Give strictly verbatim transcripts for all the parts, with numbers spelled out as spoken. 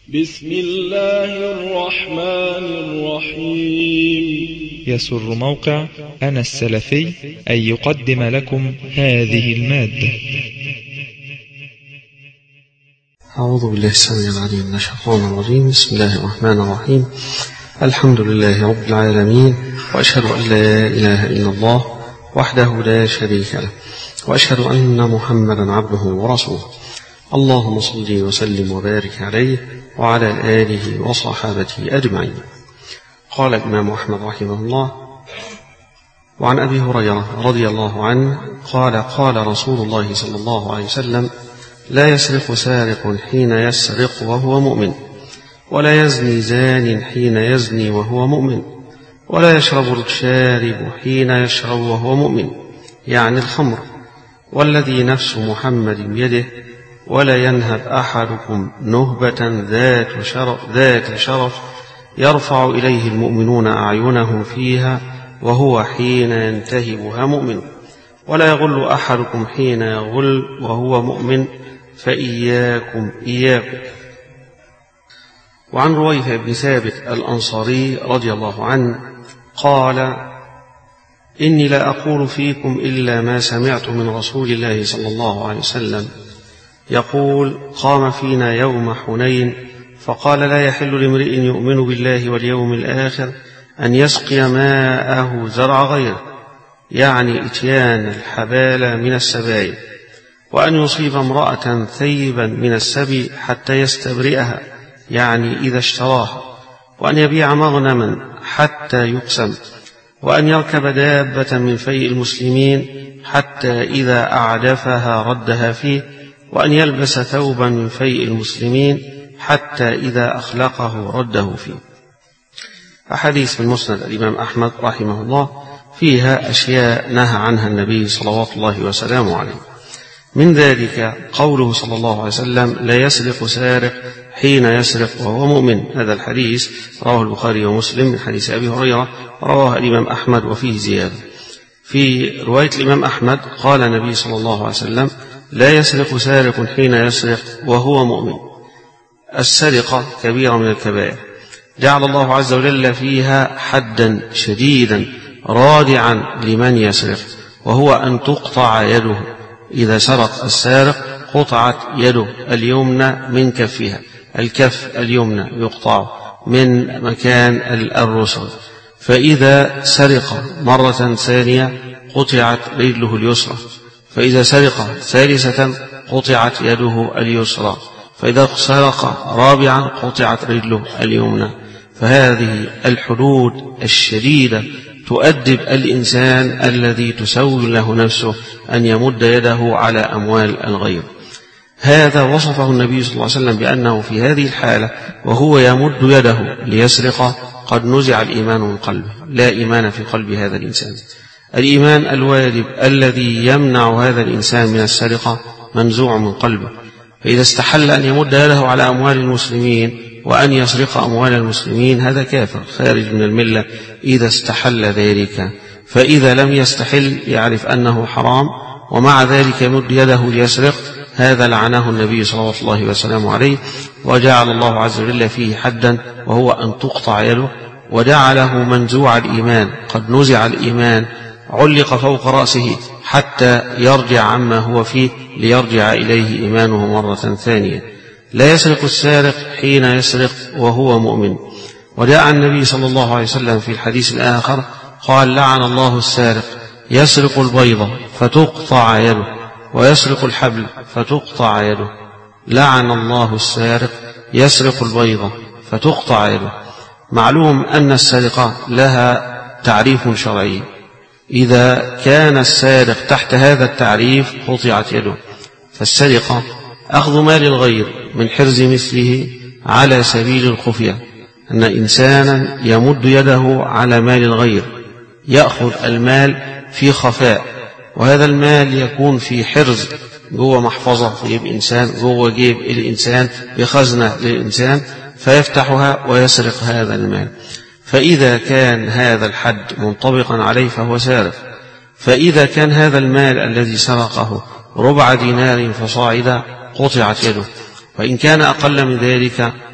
بسم الله الرحمن الرحيم. يسر موقع أنا السلفي أن يقدم لكم هذه المادة. أعوذ بالله السميع العليم من الشيطان الرجيم. بسم الله الرحمن الرحيم. الحمد لله رب العالمين، وأشهد أن لا إله إلا الله وحده لا شريك له، وأشهد أن محمدا عبده ورسوله. اللهم صل وسلم وبارك عليه وعلى آله وصحابته أجمعين. قال الإمام أحمد رحمه الله: وعن أبي هريرة رضي الله عنه قال: قال رسول الله صلى الله عليه وسلم: لا يسرق سارق حين يسرق وهو مؤمن، ولا يزني زان حين يزني وهو مؤمن، ولا يشرب الشارب حين يشرب وهو مؤمن، يعني الخمر، والذي نفس محمد بيده، ولا ينهب أحدكم نهبة ذات شرف, ذات شرف يرفع إليه المؤمنون أعينهم فيها وهو حين ينتهبها مؤمن، ولا يغل أحدكم حين يغل وهو مؤمن، فإياكم إياكم. وعن رويفة بن ثابت الأنصاري رضي الله عنه قال: إني لا أقول فيكم إلا ما سمعت من رسول الله صلى الله عليه وسلم يقول: قام فينا يوم حنين فقال: لا يحل لامرئ يؤمن بالله واليوم الآخر أن يسقي ماءه زرع غيره، يعني إتيان الحبال من السبايا، وأن يصيب امرأة ثيبا من السبي حتى يستبرئها، يعني إذا اشتراها، وأن يبيع مغنما حتى يقسم، وأن يركب دابة من فيء المسلمين حتى إذا أعدفها ردها فيه، وأن يلبس ثوبا من فيء المسلمين حتى إذا أخلقه رده فيه. أحاديث من مسند الإمام أحمد رحمه الله فيها أشياء نهى عنها النبي صلوات الله وسلامه عليه. من ذلك قوله صلى الله عليه وسلم: لا يسرق سارق حين يسرق وهو مؤمن. هذا الحديث رواه البخاري ومسلم من حديث أبي هريرة، رواه الإمام أحمد وفيه زيادة. في رواية الإمام أحمد قال النبي صلى الله عليه وسلم: لا يسرق سارق حين يسرق وهو مؤمن. السرقة كبيرة من الكبائر، جعل الله عز وجل فيها حدا شديدا رادعا لمن يسرق، وهو أن تقطع يده. إذا سرق السارق قطعت يده اليمنى من كفها، الكف اليمنى يقطع من مكان الرسل. فإذا سرق مرة ثانية قطعت رجله اليسرى، فإذا سرق ثالثة قطعت يده اليسرى، فإذا سرق رابعا قطعت رجله اليمنى. فهذه الحدود الشديدة تؤدب الإنسان الذي تسول له نفسه أن يمد يده على أموال الغير. هذا وصفه النبي صلى الله عليه وسلم بأنه في هذه الحالة وهو يمد يده ليسرق قد نزع الإيمان من قلبه، لا إيمان في قلب هذا الإنسان. الإيمان الواجب الذي يمنع هذا الإنسان من السرقة منزوع من قلبه. فإذا استحل أن يمد يده على أموال المسلمين وأن يسرق أموال المسلمين هذا كافر خارج من الملة إذا استحل ذلك. فإذا لم يستحل يعرف أنه حرام ومع ذلك يمد يده ليسرق، هذا لعنه النبي صلى الله وسلم عليه، وجعل الله عز وجل فيه حدا وهو أن تقطع يده، وجعله منزوع الإيمان، قد نزع الإيمان علق فوق رأسه حتى يرجع عما هو فيه ليرجع إليه إيمانه مرة ثانية. لا يسرق السارق حين يسرق وهو مؤمن. وجاء النبي صلى الله عليه وسلم في الحديث الآخر قال: لعن الله السارق يسرق البيضة فتقطع يده، ويسرق الحبل فتقطع يده. لعن الله السارق يسرق البيضة فتقطع يده. معلوم أن السرقة لها تعريف شرعي، إذا كان السارق تحت هذا التعريف قطعت يده. فالسرقة أخذ مال الغير من حرز مثله على سبيل الخفية، أن إنسانا يمد يده على مال الغير، يأخذ المال في خفاء، وهذا المال يكون في حرز جوه محفظة في جيب إنسان، جوه جيب الإنسان بخزنة للإنسان، فيفتحها ويسرق هذا المال. فإذا كان هذا الحد منطبقا عليه فهو سارق. فإذا كان هذا المال الذي سرقه ربع دينار فصاعدا قطعت يده، وإن كان أقل من ذلك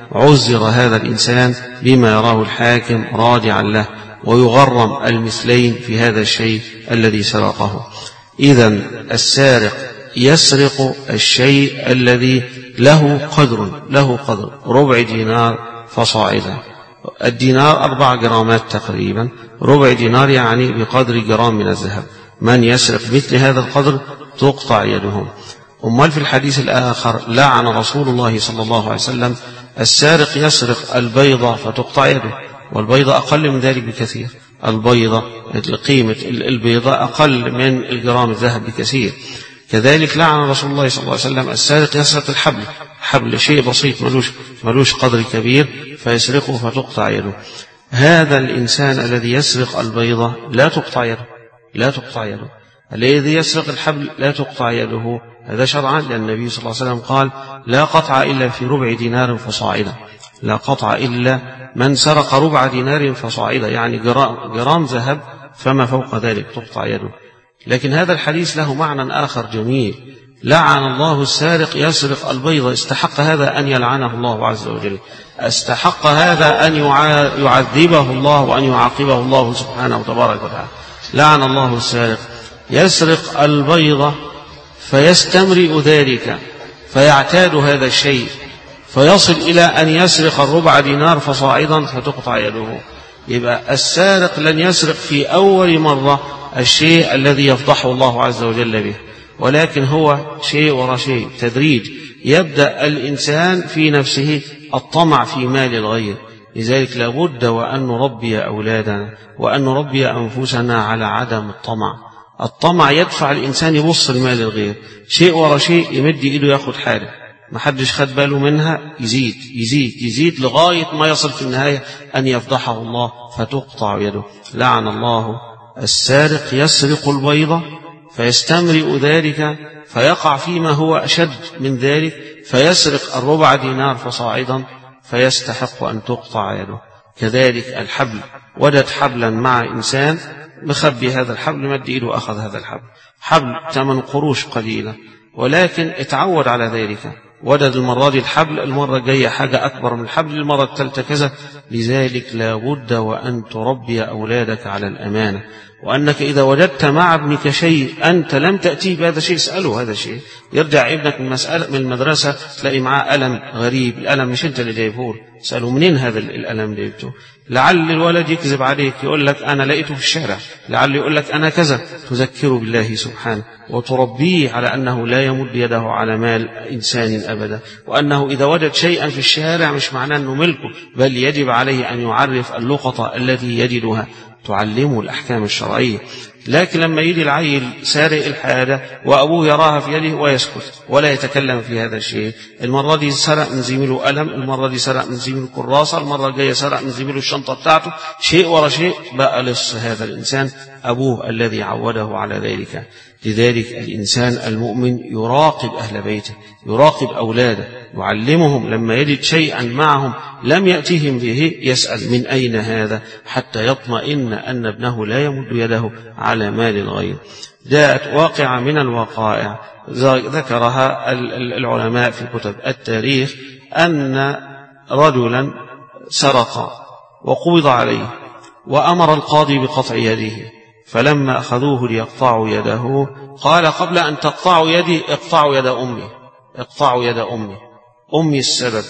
عزر هذا الإنسان بما يراه الحاكم رادعا له، ويغرم المثلين في هذا الشيء الذي سرقه. إذن السارق يسرق الشيء الذي له قدر له قدر ربع دينار فصاعدا. الدينار أربع جرامات تقريبا، ربع دينار يعني بقدر جرام من الذهب. من يسرق مثل هذا القدر تقطع يده. أمال في الحديث الآخر لعن رسول الله صلى الله عليه وسلم السارق يسرق البيضة فتقطع يده، والبيضة أقل من ذلك بكثير. البيضة قيمة البيضة أقل من الجرام الذهب بكثير. كذلك لعن رسول الله صلى الله عليه وسلم السارق يسرق الحبل، حبل شيء بسيط ملوش, ملوش قدر كبير فيسرقه فتقطع يده. هذا الإنسان الذي يسرق البيضة لا تقطع يده، لا تقطع يده. الذي يسرق الحبل لا تقطع يده. هذا شرعا، لأن النبي صلى الله عليه وسلم قال لا قطع إلا في ربع دينار فصاعدا. لا قطع إلا من سرق ربع دينار فصاعدا، يعني جرام, جرام ذهب فما فوق ذلك تقطع يده. لكن هذا الحديث له معنى آخر جميل. لعن الله السارق يسرق البيضة. استحق هذا أن يلعنه الله عز وجل، استحق هذا أن يعذبه الله وأن يعاقبه الله سبحانه وتبارك وتعالى. لعن الله السارق يسرق البيضة فيستمرئ ذلك فيعتاد هذا الشيء فيصل إلى أن يسرق الربع دينار فصاعدا فتقطع يده. يبقى السارق لن يسرق في أول مرة الشيء الذي يفضحه الله عز وجل به، ولكن هو شيء وراء شيء تدريج. يبدأ الإنسان في نفسه الطمع في مال الغير. لذلك لابد وأن نربي أولادنا وأن نربي أنفسنا على عدم الطمع. الطمع يدفع الإنسان يبص لمال الغير، شيء وراء شيء يمد إيده ياخد حاجة ما حدش خد باله منها، يزيد يزيد يزيد لغاية ما يصل في النهاية أن يفضحه الله فتقطع يده. لعن الله السارق يسرق البيضة فيستمرئ ذلك فيقع فيما هو أشد من ذلك فيسرق الربع دينار فصاعدا فيستحق أن تقطع يده. كذلك الحبل، وجد حبلا مع إنسان مخبي هذا الحبل، مد إيده أخذ هذا الحبل، حبل ثمن قروش قليلة، ولكن اتعود على ذلك. وجد المرة دي الحبل، المرة الجاية حاجة أكبر من الحبل، المرة الثالثة كذا. لذلك لا بد وأن تربي أولادك على الأمانة، وأنك إذا وجدت مع ابنك شيء أنت لم تأتيه بهذا الشيء اسأله هذا الشيء. يرجع ابنك من مسألة من المدرسة تلاقي معاه ألم غريب، الألم مش أنت اللي جايبه، اسأله منين هذا الألم اللي جبته. لعل الولد يكذب عليك يقول لك أنا لقيته في الشارع، لعل يقول لك أنا كذا. تذكره بالله سبحانه وتربيه على أنه لا يمد يده على مال إنسان أبدا، وأنه إذا وجد شيئا في الشارع مش معناه أنه ملكه، بل يجب عليه أن يعرف اللقطة التي يجدها، تعلمه الأحكام الشرعية. لكن لما يجي العيل سارق الحاجة وأبوه يراها في يده ويسكت ولا يتكلم في هذا الشيء، المرة دي سرق من زميله قلم، المرة دي سرق من زميله كراسة، المرة الجاية سرق من زميله الشنطة بتاعته، شيء ورا شيء، بقى لص هذا الإنسان أبوه الذي عوده على ذلك. لذلك الإنسان المؤمن يراقب أهل بيته، يراقب أولاده، يعلمهم لما يجد شيئا معهم لم يأتيهم به يسأل من أين هذا، حتى يطمئن أن ابنه لا يمد يده على مال الغير. جاءت واقعة من الوقائع ذكرها العلماء في كتب التاريخ، أن رجلا سرق وقبض عليه وأمر القاضي بقطع يده، فلما أخذوه ليقطعوا يده قال قبل أن تقطعوا يدي اقطعوا يد أمي، اقطعوا يد أمي، أمي السبب،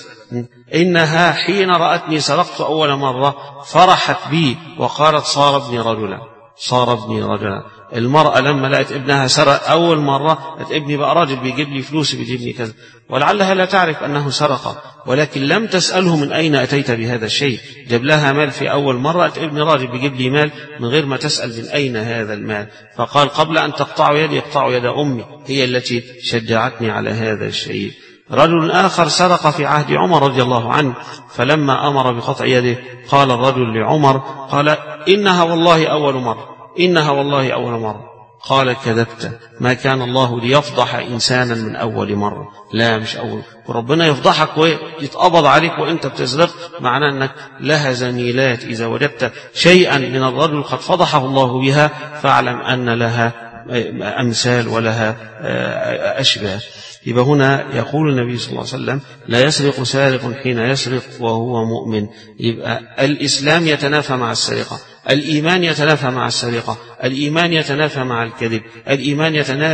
إنها حين رأتني سرقت أول مرة فرحت بي وقالت صار ابني رجلا، صار ابني رجلا. المرأة لما لقت ابنها سرق أول مرة قالت ابني بقى راجل بيجيب لي فلوس بيجيب لي كذا، ولعلها لا تعرف أنه سرق، ولكن لم تسأله من أين أتيت بهذا الشيء. جاب لها مال في أول مرة، قالت ابني راجل بيجيب لي مال، من غير ما تسأل من أين هذا المال. فقال قبل أن تقطعوا يدي اقطعوا يد أمي، هي التي شجعتني على هذا الشيء. رجل آخر سرق في عهد عمر رضي الله عنه، فلما أمر بقطع يده قال الرجل لعمر قال إنها والله أول مرة، إنها والله أول مرة. قال كذبت، ما كان الله ليفضح إنسانا من أول مرة، لا مش أول، وربنا يفضحك ويتقبض عليك وإنت بتسرق، معناه أنك لها زميلات. إذا وجدت شيئا من الرجل قد فضحه الله بها فاعلم أن لها أمثال ولها أشباه. يبقى هنا يقول النبي صلى الله عليه وسلم لا يسرق سارق حين يسرق وهو مؤمن. يبقى الإسلام يتنافى مع السرقة، الإيمان يتنافى مع السرقة، الإيمان يتنافى مع الكذب، الإيمان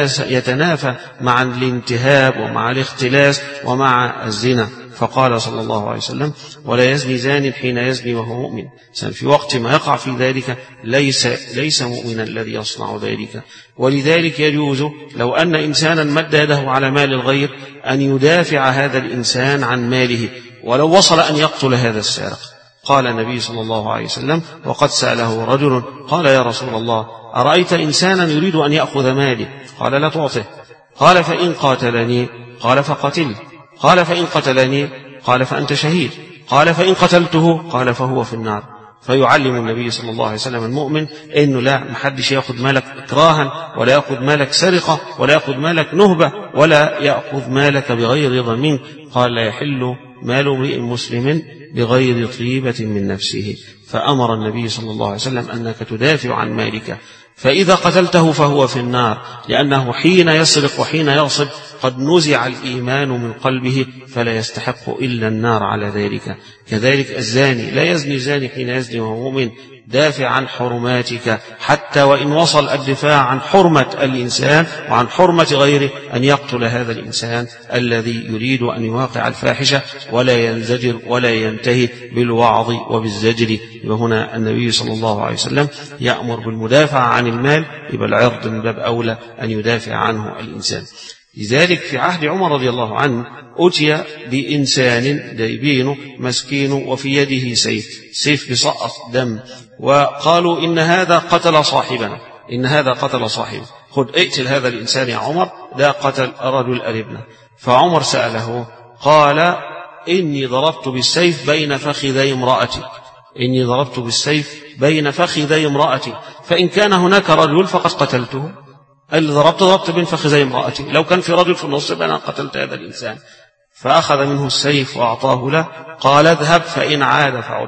يتنافى مع الانتهاب ومع الاختلاس ومع الزنا. فقال صلى الله عليه وسلم ولا يزني زان حين يزني وهو مؤمن. في وقت ما يقع في ذلك ليس, ليس مؤمنا الذي يصنع ذلك. ولذلك يجوز لو أن إنسانا مد يده على مال الغير أن يدافع هذا الإنسان عن ماله ولو وصل أن يقتل هذا السارق. قال النبي صلى الله عليه وسلم وقد سأله رجل قال يا رسول الله أرأيت إنسانا يريد أن يأخذ مالي؟ قال لا تعطه. قال فإن قاتلني؟ قال فقتل. قال فإن قتلني؟ قال فأنت شهيد. قال فإن قتلته؟ قال فهو في النار. فيعلم النبي صلى الله عليه وسلم المؤمن إنه لا محدش يأخذ مالك إكراها، ولا يأخذ مالك سرقة، ولا يأخذ مالك نهبة، ولا يأخذ مالك بغير رضا منك. قال لا يحل مال امرئ مسلم بغير طيبة من نفسه. فأمر النبي صلى الله عليه وسلم أنك تدافع عن مالك، فإذا قتلته فهو في النار، لأنه حين يسرق وحين يغصب قد نزع الإيمان من قلبه فلا يستحق إلا النار على ذلك. كذلك الزاني لا يزني زاني حين يزني وهو مؤمن. دافع عن حرماتك حتى وإن وصل الدفاع عن حرمة الإنسان وعن حرمة غيره أن يقتل هذا الإنسان الذي يريد أن يواقع الفاحشة ولا ينزجر ولا ينتهي بالوعظ وبالزجر. وهنا النبي صلى الله عليه وسلم يأمر بالمدافع عن المال، يبقى العرض من باب أولى أن يدافع عنه الإنسان. لذلك في عهد عمر رضي الله عنه أتي بإنسان دايبين مسكين وفي يده سيف، سيف بسقط دم، وقالوا إن هذا قتل صاحبنا، إن هذا قتل صاحبه، خذ اقتل هذا الإنسان يا عمر، ده قتل رجل قريبنا. فعمر سأله قال إني ضربت بالسيف بين فخذي امرأتي، إني ضربت بالسيف بين فخذي امرأتي، فإن كان هناك رجل فقد قتلته. اللي ضربت ضربت بين فخذي امرأتي، لو كان في رجل في النص أنا قتلت هذا الإنسان. فأخذ منه السيف وأعطاه له، قال اذهب فإن عاد فعد.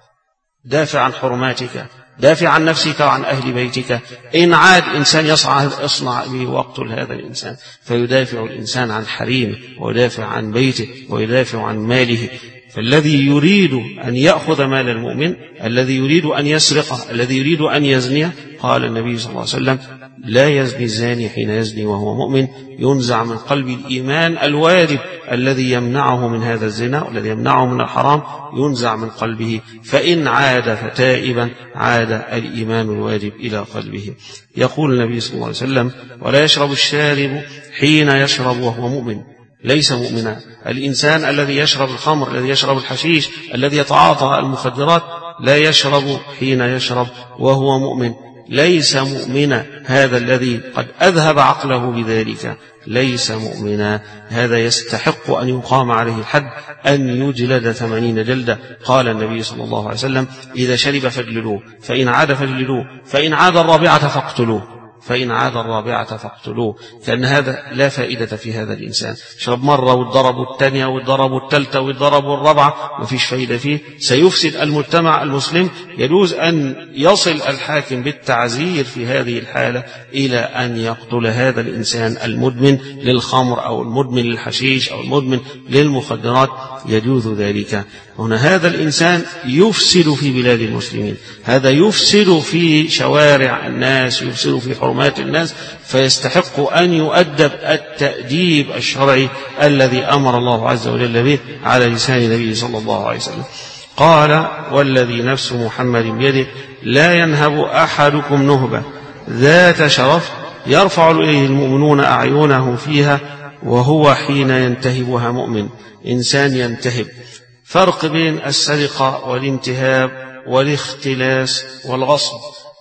دافع عن حرماتك، دافع عن نفسك وعن أهل بيتك. إن عاد إنسان يصنع, يصنع به واقتل هذا الإنسان. فيدافع الإنسان عن حريمه ويدافع عن بيته ويدافع عن ماله. فالذي يريد أن يأخذ مال المؤمن، الذي يريد أن يسرقه، الذي يريد أن يزنيه، قال النبي صلى الله عليه وسلم لا يزني الزاني حين يزني وهو مؤمن، ينزع من قلب الإيمان الواجب الذي يمنعه من هذا الزنا والذي يمنعه من الحرام، ينزع من قلبه. فإن عاد فتائبا عاد الإيمان الواجب إلى قلبه. يقول النبي صلى الله عليه وسلم ولا يشرب الشارب حين يشرب وهو مؤمن، ليس مؤمنا. الإنسان الذي يشرب الخمر، الذي يشرب الحشيش، الذي يتعاطى المخدرات لا يشرب حين يشرب وهو مؤمن، ليس مؤمنا. هذا الذي قد أذهب عقله بذلك ليس مؤمنا، هذا يستحق أن يقام عليه الحد، أن يجلد ثمانين جلدة. قال النبي صلى الله عليه وسلم إذا شرب فاجلدوه، فإن عاد فاجلدوه، فإن عاد الرابعة فاقتلوه، فإن عاد الرابعة فاقتلوه. كأن هذا لا فائدة في هذا الإنسان. شرب مرة والضرب الثانية والضرب الثالثة والضرب الرابعة ما فيش فائدة فيه، سيفسد المجتمع المسلم. يجوز أن يصل الحاكم بالتعزير في هذه الحالة إلى أن يقتل هذا الإنسان المدمن للخمر أو المدمن للحشيش أو المدمن للمخدرات، يجوز ذلك. هنا هذا الإنسان يفسد في بلاد المسلمين، هذا يفسد في شوارع الناس، يفسد في حرمات الناس، فيستحق أن يؤدب التأديب الشرعي الذي أمر الله عز وجل به على لسان النبي صلى الله عليه وسلم. قال والذي نفس محمد بيده لا ينهب أحدكم نهبة ذات شرف يرفع إليه المؤمنون أعينهم فيها وهو حين ينتهبها مؤمن. إنسان ينتهب، فرق بين السرقة والانتهاب والاختلاس والغصب،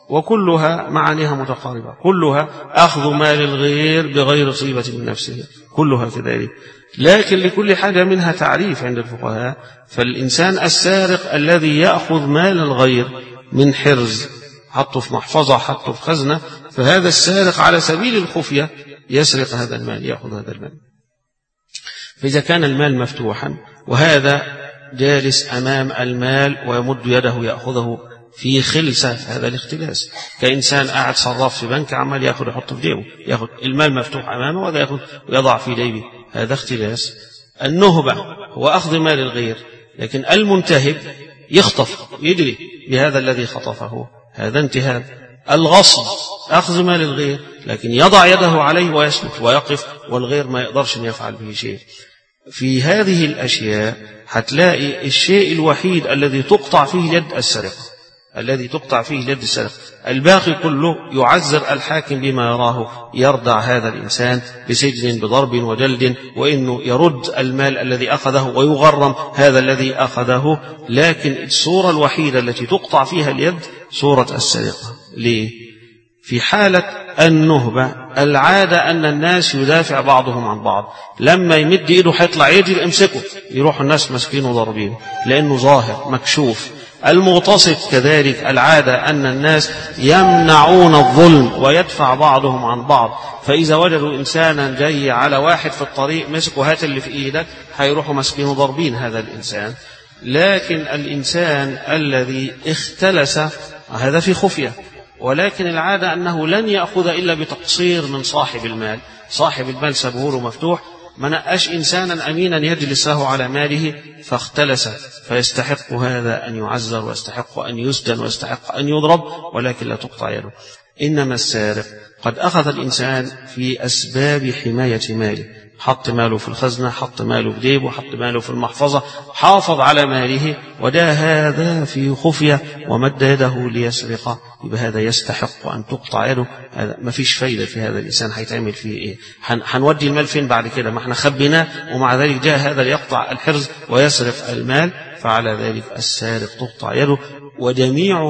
وكلها معانيها متقاربة، كلها أخذ مال الغير بغير طيبة من نفسه، كلها كذلك، لكن لكل حاجة منها تعريف عند الفقهاء. فالإنسان السارق الذي يأخذ مال الغير من حرز، حطه في محفظة، حطه في خزنة، فهذا السارق على سبيل الخفية يسرق هذا المال، يأخذ هذا المال. فإذا كان المال مفتوحا وهذا جالس أمام المال ويمد يده يأخذه في خلسة، هذا الاختلاس. كإنسان قاعد صراف في بنك عمال يأخذ يحط في جيبه، يأخذ المال مفتوح أمامه وهذا يأخذ ويضع في جيبه، هذا اختلاس. النهبة هو أخذ مال الغير، لكن المنتهب يخطف يدري بهذا الذي خطفه، هذا انتهاب. الغصب أخذ مال الغير، لكن يضع يده عليه ويسكت ويقف والغير ما يقدرش أن يفعل به شيء. في هذه الأشياء هتلاقي الشيء الوحيد الذي تقطع فيه يد السرقة، الذي تقطع فيه يد السرقة. الباقي كله يعذر الحاكم بما يراه، يردع هذا الإنسان بسجن بضرب وجلد، وإنه يرد المال الذي أخذه ويغرم هذا الذي أخذه. لكن الصورة الوحيدة التي تقطع فيها اليد صورة السرقة. ليه؟ في حالة النهبة العادة أن الناس يدافع بعضهم عن بعض، لما يمد إيده هيطلع يجري امسكه، يروح الناس مسكينه ضاربينه لأنه ظاهر مكشوف. المغتصب كذلك العادة أن الناس يمنعون الظلم ويدفع بعضهم عن بعض، فإذا وجدوا إنسانا جاي على واحد في الطريق مسكوا هات اللي في إيدك، هيروحوا مسكينه ضاربين هذا الإنسان. لكن الإنسان الذي اختلس هذا في خفية، ولكن العادة أنه لن يأخذ إلا بتقصير من صاحب المال. صاحب المال سبهوله مفتوح، ما نقاش إنسانا أمينا يجلس له على ماله فاختلس، فيستحق هذا أن يعذر ويستحق أن يسجن ويستحق أن يضرب، ولكن لا تقطع يده. إنما السارق قد أخذ الإنسان في أسباب حماية ماله، حط ماله في الخزنة، حط ماله في جيبه، حط ماله في المحفظة، حافظ على ماله، وده هذا في خفية ومد يده ليسرق، يبقى هذا يستحق أن تقطع يده. هذا ما فيش فايدة في هذا الإنسان، هيتعمل فيه إيه؟ هنودي المال فين بعد كده؟ ما احنا خبيناه، ومع ذلك جاء هذا ليقطع الحرز ويسرق المال، فعلى ذلك السارق تقطع يده. وجميع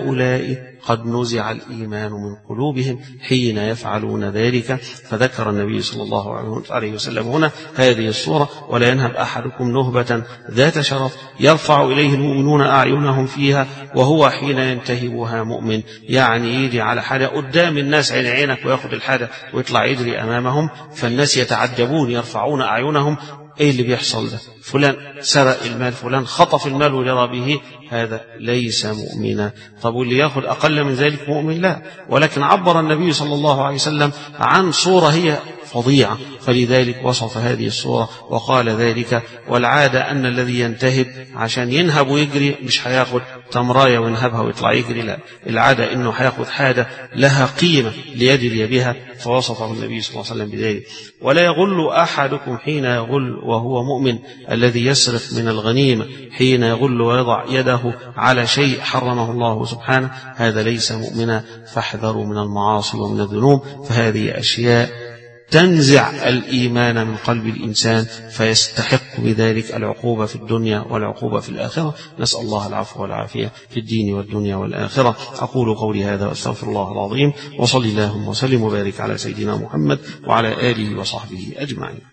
هؤلاء قد نزع الإيمان من قلوبهم حين يفعلون ذلك. فذكر النبي صلى الله عليه وسلم هنا هذه الصورة: ولا ينهب أحدكم نهبة ذات شرف يرفع إليه المؤمنون أعينهم فيها وهو حين ينتهبها مؤمن. يعني يجي على حاجة قدام الناس عين عينك ويأخذ الحاجة ويطلع يجري أمامهم، فالناس يتعجبون يرفعون أعينهم، ايه اللي بيحصل ده؟ فلان سرق المال، فلان خطف المال وجرى به، هذا ليس مؤمنا. طب واللي ياخذ اقل من ذلك مؤمن؟ لا. ولكن عبر النبي صلى الله عليه وسلم عن صورة هي فظيعة، فلذلك وصف هذه الصورة وقال ذلك. والعادة أن الذي ينتهب عشان ينهب ويجري مش هياخد تمراية وينهبها ويطلع يجري، لا، العادة إنه هياخد حاجة لها قيمة ليجري بها، فوصفه النبي صلى الله عليه وسلم بذلك. ولا يغل أحدكم حين يغل وهو مؤمن، الذي يسرق من الغنيمة حين يغل ويضع يده على شيء حرمه الله سبحانه، هذا ليس مؤمنا. فاحذروا من المعاصي ومن الذنوب، فهذه أشياء تنزع الإيمان من قلب الإنسان، فيستحق بذلك العقوبة في الدنيا والعقوبة في الآخرة. نسأل الله العفو والعافية في الدين والدنيا والآخرة. أقول قولي هذا وأستغفر الله العظيم، وصلي اللهم وسلم وبارك على سيدنا محمد وعلى آله وصحبه أجمعين.